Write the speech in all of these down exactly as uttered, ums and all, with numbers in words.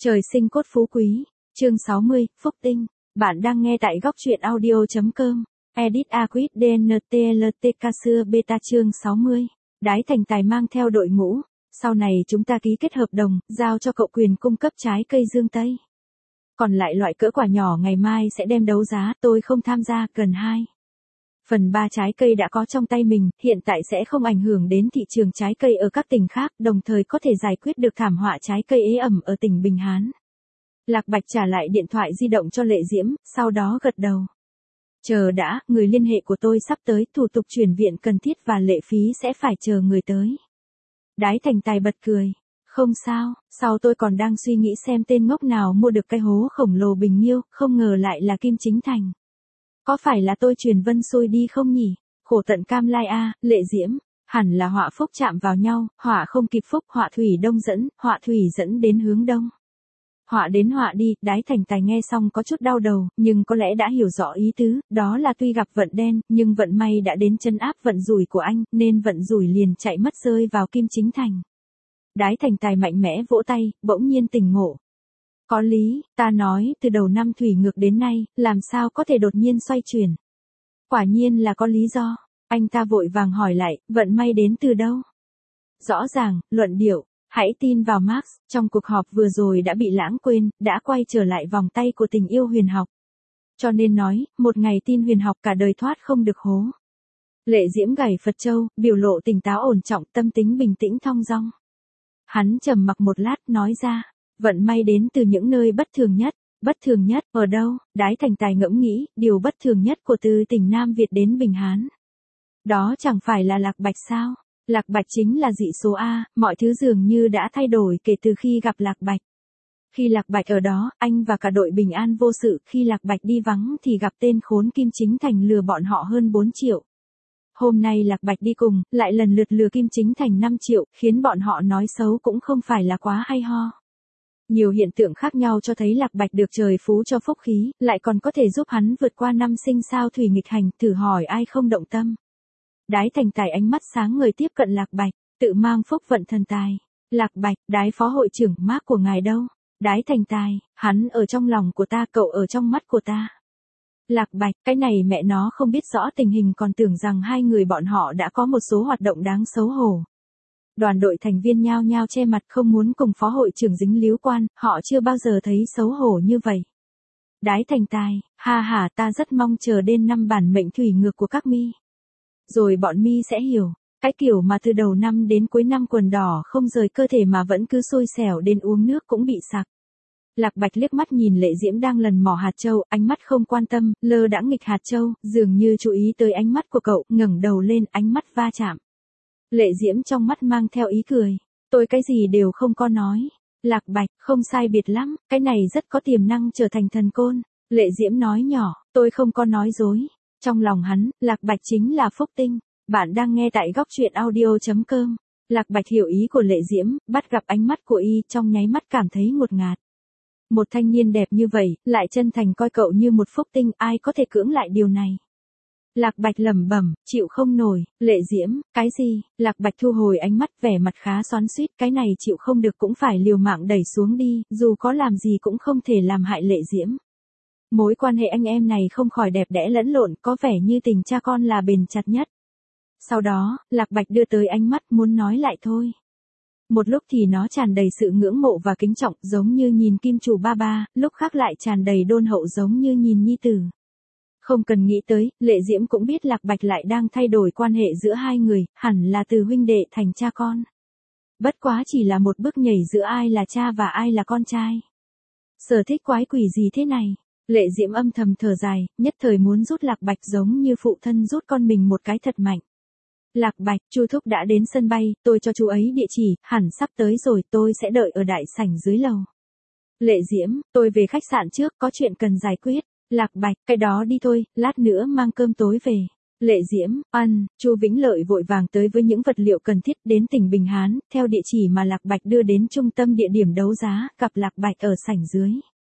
Trời sinh cốt phú quý, chương sáu mươi, Phúc Tinh. Bạn đang nghe tại góc truyện audio chấm com. Edit Aquit đê en tê lờ tê ca xưa beta chương sáu mươi. Đái Thành Tài mang theo đội ngũ. Sau này chúng ta ký kết hợp đồng, giao cho cậu quyền cung cấp trái cây dương Tây. Còn lại loại cỡ quả nhỏ ngày mai sẽ đem đấu giá, tôi không tham gia, cần hai. Phần ba trái cây đã có trong tay mình, hiện tại sẽ không ảnh hưởng đến thị trường trái cây ở các tỉnh khác, đồng thời có thể giải quyết được thảm họa trái cây ế ẩm ở tỉnh Bình Hán. Lạc Bạch trả lại điện thoại di động cho Lệ Diễm, sau đó gật đầu. Chờ đã, người liên hệ của tôi sắp tới, thủ tục chuyển viện cần thiết và lệ phí sẽ phải chờ người tới. Đái Thành Tài bật cười. Không sao, sau tôi còn đang suy nghĩ xem tên ngốc nào mua được cái hố khổng lồ Bình Nhiêu, không ngờ lại là Kim Chính Thành. Có phải là tôi truyền vân xuôi đi không nhỉ? Khổ tận cam lai a, Lệ Diễm, hẳn là họa phúc chạm vào nhau, họa không kịp phúc, họa thủy đông dẫn, họa thủy dẫn đến hướng đông. Họa đến họa đi, Đái Thành Tài nghe xong có chút đau đầu, nhưng có lẽ đã hiểu rõ ý tứ, đó là tuy gặp vận đen, nhưng vận may đã đến chân áp vận rủi của anh, nên vận rủi liền chạy mất rơi vào Kim Chính Thành. Đái Thành Tài mạnh mẽ vỗ tay, bỗng nhiên tỉnh ngộ. Có lý, ta nói, từ đầu năm thủy ngược đến nay, làm sao có thể đột nhiên xoay chuyển. Quả nhiên là có lý do, anh ta vội vàng hỏi lại, vận may đến từ đâu? Rõ ràng, luận điệu, hãy tin vào Marx, trong cuộc họp vừa rồi đã bị lãng quên, đã quay trở lại vòng tay của tình yêu huyền học. Cho nên nói, một ngày tin huyền học cả đời thoát không được hố. Lệ Diễm gảy Phật Châu, biểu lộ tỉnh táo ổn trọng, tâm tính bình tĩnh thong dong. Hắn trầm mặc một lát, nói ra. Vận may đến từ những nơi bất thường nhất. Bất thường nhất, ở đâu? Đái Thành Tài ngẫm nghĩ, điều bất thường nhất của từ tỉnh Nam Việt đến Bình Hán. Đó chẳng phải là Lạc Bạch sao? Lạc Bạch chính là dị số A, mọi thứ dường như đã thay đổi kể từ khi gặp Lạc Bạch. Khi Lạc Bạch ở đó, anh và cả đội bình an vô sự, khi Lạc Bạch đi vắng thì gặp tên khốn Kim Chính Thành lừa bọn họ hơn bốn triệu. Hôm nay Lạc Bạch đi cùng, lại lần lượt lừa Kim Chính Thành năm triệu, khiến bọn họ nói xấu cũng không phải là quá hay ho. Nhiều hiện tượng khác nhau cho thấy Lạc Bạch được trời phú cho phúc khí, lại còn có thể giúp hắn vượt qua năm sinh sao thủy nghịch hành, thử hỏi ai không động tâm. Đái Thành Tài ánh mắt sáng ngời tiếp cận Lạc Bạch, tự mang phúc vận thần tài. Lạc Bạch, Đái phó hội trưởng, mác của ngài đâu? Đái Thành Tài, hắn ở trong lòng của ta, cậu ở trong mắt của ta. Lạc Bạch, cái này mẹ nó không biết rõ tình hình còn tưởng rằng hai người bọn họ đã có một số hoạt động đáng xấu hổ. Đoàn đội thành viên nhao nhao che mặt không muốn cùng phó hội trưởng dính líu quan, họ chưa bao giờ thấy xấu hổ như vậy. Đái Thành Tài, ha ha, ta rất mong chờ đến năm bản mệnh thủy ngược của các mi. Rồi bọn mi sẽ hiểu, cái kiểu mà từ đầu năm đến cuối năm quần đỏ không rời cơ thể mà vẫn cứ xui xẻo đến uống nước cũng bị sặc. Lạc Bạch liếc mắt nhìn Lệ Diễm đang lần mò hạt châu, ánh mắt không quan tâm, lơ đãng nghịch hạt châu, dường như chú ý tới ánh mắt của cậu, ngẩng đầu lên, ánh mắt va chạm. Lệ Diễm trong mắt mang theo ý cười, tôi cái gì đều không có nói. Lạc Bạch, không sai biệt lắm, cái này rất có tiềm năng trở thành thần côn. Lệ Diễm nói nhỏ, tôi không có nói dối. Trong lòng hắn, Lạc Bạch chính là phúc tinh. Bạn đang nghe tại góc truyện audio chấm com. Lạc Bạch hiểu ý của Lệ Diễm, bắt gặp ánh mắt của y, trong nháy mắt cảm thấy ngột ngạt. Một thanh niên đẹp như vậy, lại chân thành coi cậu như một phúc tinh, ai có thể cưỡng lại điều này? Lạc Bạch lẩm bẩm, chịu không nổi. Lệ Diễm, cái gì? Lạc Bạch thu hồi ánh mắt, vẻ mặt khá xoắn xuýt, cái này chịu không được cũng phải liều mạng đẩy xuống đi, dù có làm gì cũng không thể làm hại Lệ Diễm. Mối quan hệ anh em này không khỏi đẹp đẽ lẫn lộn, có vẻ như tình cha con là bền chặt nhất. Sau đó, Lạc Bạch đưa tới ánh mắt muốn nói lại thôi. Một lúc thì nó tràn đầy sự ngưỡng mộ và kính trọng, giống như nhìn kim chủ ba ba, lúc khác lại tràn đầy đôn hậu giống như nhìn nhi tử. Không cần nghĩ tới, Lệ Diễm cũng biết Lạc Bạch lại đang thay đổi quan hệ giữa hai người, hẳn là từ huynh đệ thành cha con. Bất quá chỉ là một bước nhảy giữa ai là cha và ai là con trai. Sở thích quái quỷ gì thế này? Lệ Diễm âm thầm thở dài, nhất thời muốn rút Lạc Bạch giống như phụ thân rút con mình một cái thật mạnh. Lạc Bạch, Chu thúc đã đến sân bay, tôi cho chú ấy địa chỉ, hẳn sắp tới rồi, tôi sẽ đợi ở đại sảnh dưới lầu. Lệ Diễm, tôi về khách sạn trước, có chuyện cần giải quyết. Lạc Bạch, cái đó đi thôi, lát nữa mang cơm tối về. Lệ Diễm, ăn, Chu Vĩnh Lợi vội vàng tới với những vật liệu cần thiết đến tỉnh Bình Hán, theo địa chỉ mà Lạc Bạch đưa đến trung tâm địa điểm đấu giá, gặp Lạc Bạch ở sảnh dưới.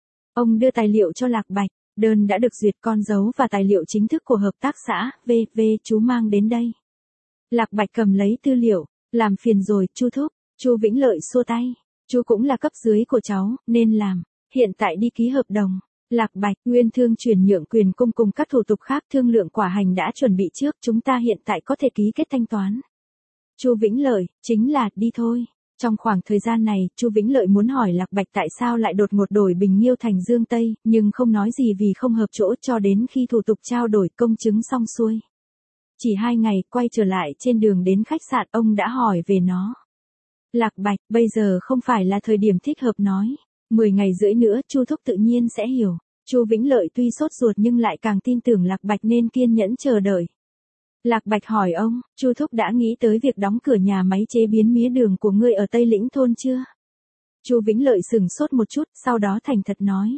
Ông đưa tài liệu cho Lạc Bạch, đơn đã được duyệt, con dấu và tài liệu chính thức của hợp tác xã, vê vê chú mang đến đây. Lạc Bạch cầm lấy tư liệu, làm phiền rồi, Chu thúc. Chu Vĩnh Lợi xua tay. Chú cũng là cấp dưới của cháu, nên làm. Hiện tại đi ký hợp đồng. Lạc Bạch, Nguyên Thương chuyển nhượng quyền cung cùng các thủ tục khác thương lượng quả hành đã chuẩn bị trước, chúng ta hiện tại có thể ký kết thanh toán. Chu Vĩnh Lợi, chính là, đi thôi. Trong khoảng thời gian này, Chu Vĩnh Lợi muốn hỏi Lạc Bạch tại sao lại đột ngột đổi Bình Nghiêu thành Dương Tây, nhưng không nói gì vì không hợp chỗ cho đến khi thủ tục trao đổi công chứng xong xuôi. Chỉ hai ngày, quay trở lại trên đường đến khách sạn ông đã hỏi về nó. Lạc Bạch, bây giờ không phải là thời điểm thích hợp nói. Mười ngày rưỡi nữa Chu Thúc tự nhiên sẽ hiểu. Chu Vĩnh Lợi tuy sốt ruột nhưng lại càng tin tưởng Lạc Bạch nên kiên nhẫn chờ đợi. Lạc Bạch hỏi ông, Chu Thúc đã nghĩ tới việc đóng cửa nhà máy chế biến mía đường của ngươi ở Tây Lĩnh thôn chưa? Chu Vĩnh Lợi sừng sốt một chút, sau đó thành thật nói.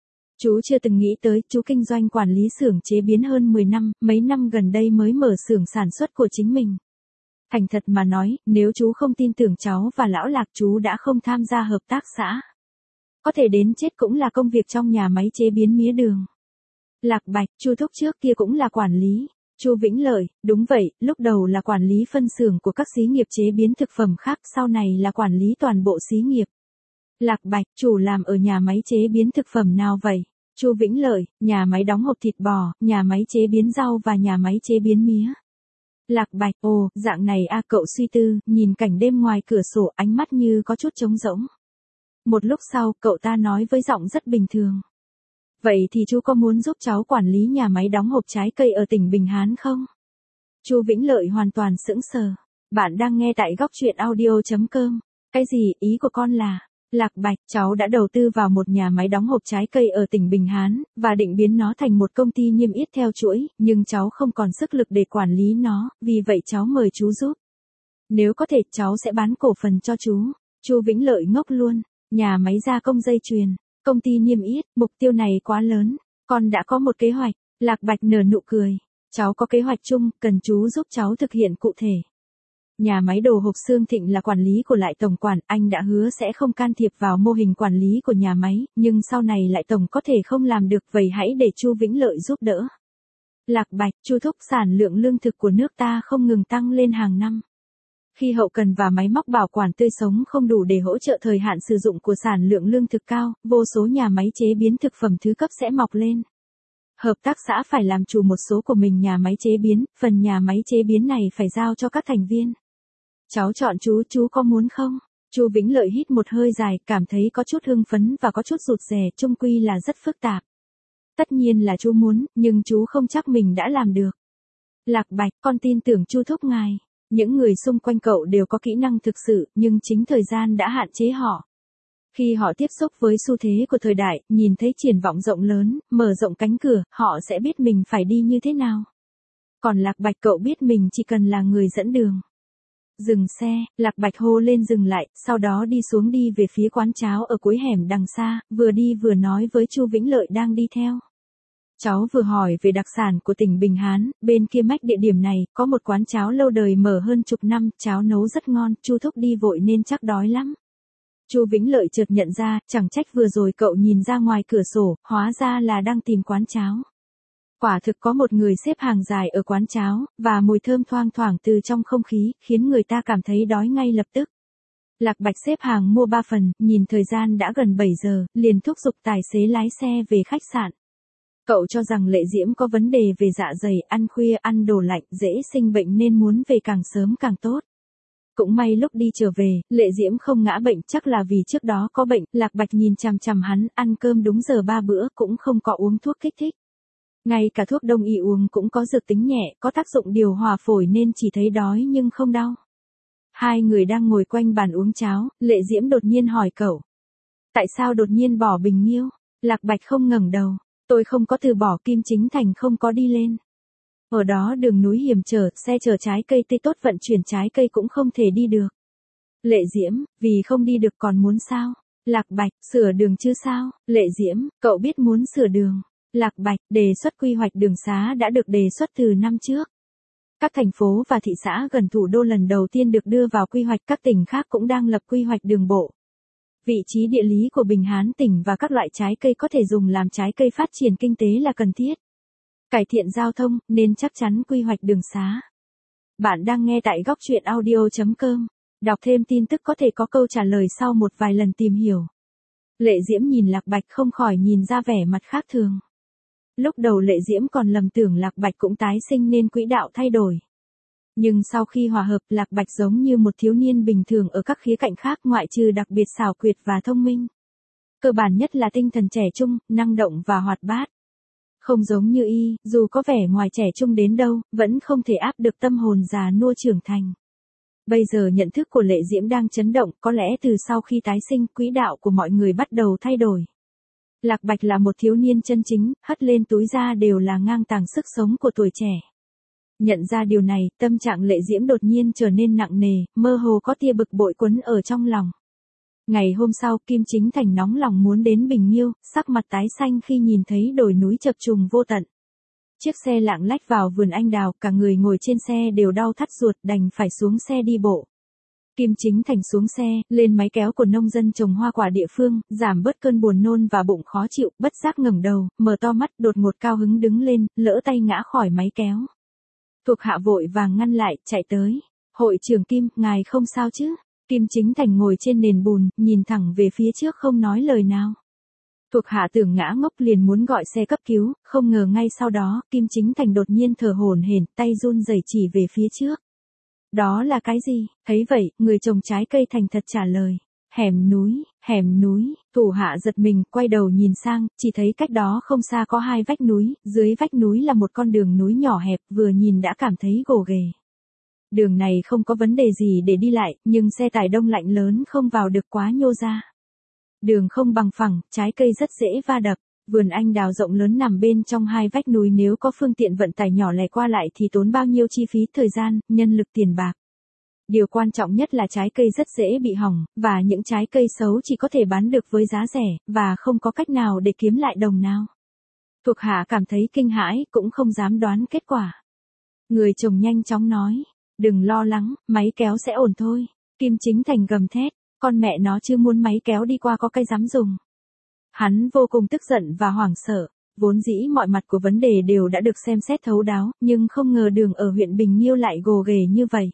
Chú chưa từng nghĩ tới, chú kinh doanh quản lý xưởng chế biến hơn mười năm, mấy năm gần đây mới mở xưởng sản xuất của chính mình. Thành thật mà nói, nếu chú không tin tưởng cháu và lão Lạc chú đã không tham gia hợp tác xã. Có thể đến chết cũng là công việc trong nhà máy chế biến mía đường. Lạc Bạch, Chu Thúc trước kia cũng là quản lý. Chu Vĩnh Lợi, đúng vậy, lúc đầu là quản lý phân xưởng của các xí nghiệp chế biến thực phẩm khác, sau này là quản lý toàn bộ xí nghiệp. Lạc Bạch, chủ làm ở nhà máy chế biến thực phẩm nào vậy? Chu Vĩnh Lợi, nhà máy đóng hộp thịt bò, nhà máy chế biến rau và nhà máy chế biến mía. Lạc Bạch, ồ, dạng này a cậu suy tư, nhìn cảnh đêm ngoài cửa sổ ánh mắt như có chút trống rỗng. Một lúc sau, cậu ta nói với giọng rất bình thường. Vậy thì chú có muốn giúp cháu quản lý nhà máy đóng hộp trái cây ở tỉnh Bình Hán không? Chu Vĩnh Lợi hoàn toàn sững sờ. Bạn đang nghe tại góc truyện audio chấm com. Cái gì, ý của con là, Lạc Bạch, cháu đã đầu tư vào một nhà máy đóng hộp trái cây ở tỉnh Bình Hán, và định biến nó thành một công ty niêm yết theo chuỗi, nhưng cháu không còn sức lực để quản lý nó, vì vậy cháu mời chú giúp. Nếu có thể, cháu sẽ bán cổ phần cho chú. Chu Vĩnh Lợi ngốc luôn. Nhà máy gia công dây chuyền, công ty niêm yết, mục tiêu này quá lớn, con đã có một kế hoạch. Lạc Bạch nở nụ cười, cháu có kế hoạch chung, cần chú giúp cháu thực hiện cụ thể. Nhà máy đồ hộp Sương Thịnh là quản lý của Lại tổng quản, anh đã hứa sẽ không can thiệp vào mô hình quản lý của nhà máy, nhưng sau này Lại tổng có thể không làm được, vậy hãy để Chu Vĩnh Lợi giúp đỡ. Lạc Bạch, Chu Thúc, sản lượng lương thực của nước ta không ngừng tăng lên hàng năm. Khi hậu cần và máy móc bảo quản tươi sống không đủ để hỗ trợ thời hạn sử dụng của sản lượng lương thực cao, vô số nhà máy chế biến thực phẩm thứ cấp sẽ mọc lên. Hợp tác xã phải làm chủ một số của mình nhà máy chế biến, phần nhà máy chế biến này phải giao cho các thành viên. Cháu chọn chú, chú có muốn không? Chu Vĩnh Lợi hít một hơi dài, cảm thấy có chút hưng phấn và có chút rụt rè, chung quy là rất phức tạp. Tất nhiên là chú muốn, nhưng chú không chắc mình đã làm được. Lạc Bạch, con tin tưởng Chu Thúc ngài. Những người xung quanh cậu đều có kỹ năng thực sự, nhưng chính thời gian đã hạn chế họ. Khi họ tiếp xúc với xu thế của thời đại, nhìn thấy triển vọng rộng lớn, mở rộng cánh cửa, họ sẽ biết mình phải đi như thế nào. Còn Lạc Bạch cậu biết mình chỉ cần là người dẫn đường. Dừng xe, Lạc Bạch hô lên dừng lại, sau đó đi xuống đi về phía quán cháo ở cuối hẻm đằng xa, vừa đi vừa nói với Chu Vĩnh Lợi đang đi theo. Cháu vừa hỏi về đặc sản của tỉnh Bình Hán, bên kia mách địa điểm này, có một quán cháo lâu đời mở hơn chục năm, cháo nấu rất ngon, Chu Thúc đi vội nên chắc đói lắm. Chu Vĩnh Lợi chợt nhận ra, chẳng trách vừa rồi cậu nhìn ra ngoài cửa sổ, hóa ra là đang tìm quán cháo. Quả thực có một người xếp hàng dài ở quán cháo, và mùi thơm thoang thoảng từ trong không khí, khiến người ta cảm thấy đói ngay lập tức. Lạc Bạch xếp hàng mua ba phần, nhìn thời gian đã gần bảy giờ, liền thúc giục tài xế lái xe về khách sạn. Cậu cho rằng Lệ Diễm có vấn đề về dạ dày, ăn khuya, ăn đồ lạnh, dễ sinh bệnh nên muốn về càng sớm càng tốt. Cũng may lúc đi trở về, Lệ Diễm không ngã bệnh, chắc là vì trước đó có bệnh. Lạc Bạch nhìn chằm chằm hắn, ăn cơm đúng giờ ba bữa, cũng không có uống thuốc kích thích. Ngay cả thuốc đông y uống cũng có dược tính nhẹ, có tác dụng điều hòa phổi nên chỉ thấy đói nhưng không đau. Hai người đang ngồi quanh bàn uống cháo, Lệ Diễm đột nhiên hỏi cậu. Tại sao đột nhiên bỏ Bình Nghiêu? Lạc Bạch không ngẩng đầu. Tôi không có từ bỏ, Kim Chính Thành không có đi lên. Ở đó đường núi hiểm trở, xe chở trái cây tươi tốt vận chuyển trái cây cũng không thể đi được. Lệ Diễm, vì không đi được còn muốn sao? Lạc Bạch, sửa đường chứ sao? Lệ Diễm, cậu biết muốn sửa đường. Lạc Bạch, đề xuất quy hoạch đường xá đã được đề xuất từ năm trước. Các thành phố và thị xã gần thủ đô lần đầu tiên được đưa vào quy hoạch, các tỉnh khác cũng đang lập quy hoạch đường bộ. Vị trí địa lý của Bình Hán tỉnh và các loại trái cây có thể dùng làm trái cây phát triển kinh tế là cần thiết. Cải thiện giao thông, nên chắc chắn quy hoạch đường xá. Bạn đang nghe tại góc truyện audio chấm com. Đọc thêm tin tức có thể có câu trả lời sau một vài lần tìm hiểu. Lệ Diễm nhìn Lạc Bạch không khỏi nhìn ra vẻ mặt khác thường. Lúc đầu Lệ Diễm còn lầm tưởng Lạc Bạch cũng tái sinh nên quỹ đạo thay đổi. Nhưng sau khi hòa hợp, Lạc Bạch giống như một thiếu niên bình thường ở các khía cạnh khác ngoại trừ đặc biệt xảo quyệt và thông minh. Cơ bản nhất là tinh thần trẻ trung, năng động và hoạt bát. Không giống như y, dù có vẻ ngoài trẻ trung đến đâu, vẫn không thể áp được tâm hồn già nua trưởng thành. Bây giờ nhận thức của Lệ Diễm đang chấn động, có lẽ từ sau khi tái sinh, quỹ đạo của mọi người bắt đầu thay đổi. Lạc Bạch là một thiếu niên chân chính, hất lên túi ra đều là ngang tàng sức sống của tuổi trẻ. Nhận ra điều này, tâm trạng Lệ Diễm đột nhiên trở nên nặng nề, mơ hồ có tia bực bội quấn ở trong lòng. Ngày hôm sau, Kim Chính Thành nóng lòng muốn đến Bình Nghiêu, sắc mặt tái xanh khi nhìn thấy đồi núi chập trùng vô tận. Chiếc xe lạng lách vào vườn anh đào, cả người ngồi trên xe đều đau thắt ruột, đành phải xuống xe đi bộ. Kim Chính Thành xuống xe, lên máy kéo của nông dân trồng hoa quả địa phương, giảm bớt cơn buồn nôn và bụng khó chịu, bất giác ngẩng đầu, mở to mắt, đột ngột cao hứng đứng lên, lỡ tay ngã khỏi máy kéo. Thuộc hạ vội vàng ngăn lại, chạy tới. Hội trưởng Kim, ngài không sao chứ? Kim Chính Thành ngồi trên nền bùn, nhìn thẳng về phía trước không nói lời nào. Thuộc hạ tưởng ngã ngốc liền muốn gọi xe cấp cứu, không ngờ ngay sau đó, Kim Chính Thành đột nhiên thở hổn hển, tay run rẩy chỉ về phía trước. Đó là cái gì? Thấy vậy, người trồng trái cây thành thật trả lời. Hẻm núi, hẻm núi, thủ hạ giật mình, quay đầu nhìn sang, chỉ thấy cách đó không xa có hai vách núi, dưới vách núi là một con đường núi nhỏ hẹp, vừa nhìn đã cảm thấy gồ ghề. Đường này không có vấn đề gì để đi lại, nhưng xe tải đông lạnh lớn không vào được quá nhô ra. Đường không bằng phẳng, trái cây rất dễ va đập. Vườn anh đào rộng lớn nằm bên trong hai vách núi, nếu có phương tiện vận tải nhỏ lẻ qua lại thì tốn bao nhiêu chi phí thời gian, nhân lực tiền bạc. Điều quan trọng nhất là trái cây rất dễ bị hỏng, và những trái cây xấu chỉ có thể bán được với giá rẻ, và không có cách nào để kiếm lại đồng nào. Thuộc hạ cảm thấy kinh hãi, cũng không dám đoán kết quả. Người chồng nhanh chóng nói, đừng lo lắng, máy kéo sẽ ổn thôi. Kim Chính Thành gầm thét, con mẹ nó chưa muốn máy kéo đi qua có cái dám dùng. Hắn vô cùng tức giận và hoảng sợ, vốn dĩ mọi mặt của vấn đề đều đã được xem xét thấu đáo, nhưng không ngờ đường ở huyện Bình Nghiêu lại gồ ghề như vậy.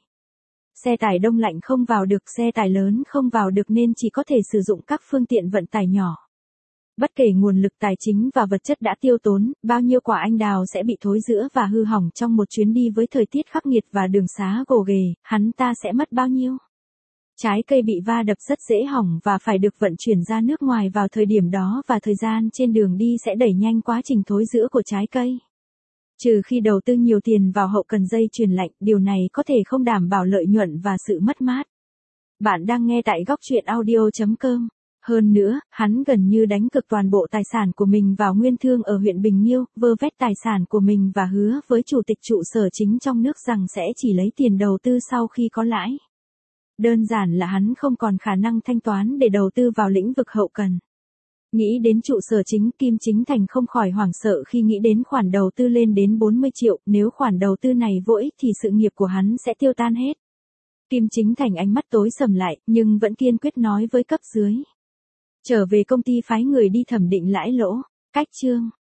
Xe tải đông lạnh không vào được, xe tải lớn không vào được nên chỉ có thể sử dụng các phương tiện vận tải nhỏ. Bất kể nguồn lực tài chính và vật chất đã tiêu tốn, bao nhiêu quả anh đào sẽ bị thối rữa và hư hỏng trong một chuyến đi với thời tiết khắc nghiệt và đường xá gồ ghề, hắn ta sẽ mất bao nhiêu? Trái cây bị va đập rất dễ hỏng và phải được vận chuyển ra nước ngoài vào thời điểm đó, và thời gian trên đường đi sẽ đẩy nhanh quá trình thối rữa của trái cây. Trừ khi đầu tư nhiều tiền vào hậu cần dây chuyền lạnh, điều này có thể không đảm bảo lợi nhuận và sự mất mát. Bạn đang nghe tại góc truyện audio chấm com. Hơn nữa, hắn gần như đánh cược toàn bộ tài sản của mình vào nguyên thương ở huyện Bình Nghiêu, vơ vét tài sản của mình và hứa với chủ tịch trụ sở chính trong nước rằng sẽ chỉ lấy tiền đầu tư sau khi có lãi. Đơn giản là hắn không còn khả năng thanh toán để đầu tư vào lĩnh vực hậu cần. Nghĩ đến trụ sở chính, Kim Chính Thành không khỏi hoảng sợ khi nghĩ đến khoản đầu tư lên đến bốn mươi triệu, nếu khoản đầu tư này vô ích thì sự nghiệp của hắn sẽ tiêu tan hết. Kim Chính Thành ánh mắt tối sầm lại, nhưng vẫn kiên quyết nói với cấp dưới. Trở về công ty phái người đi thẩm định lãi lỗ. Cách chương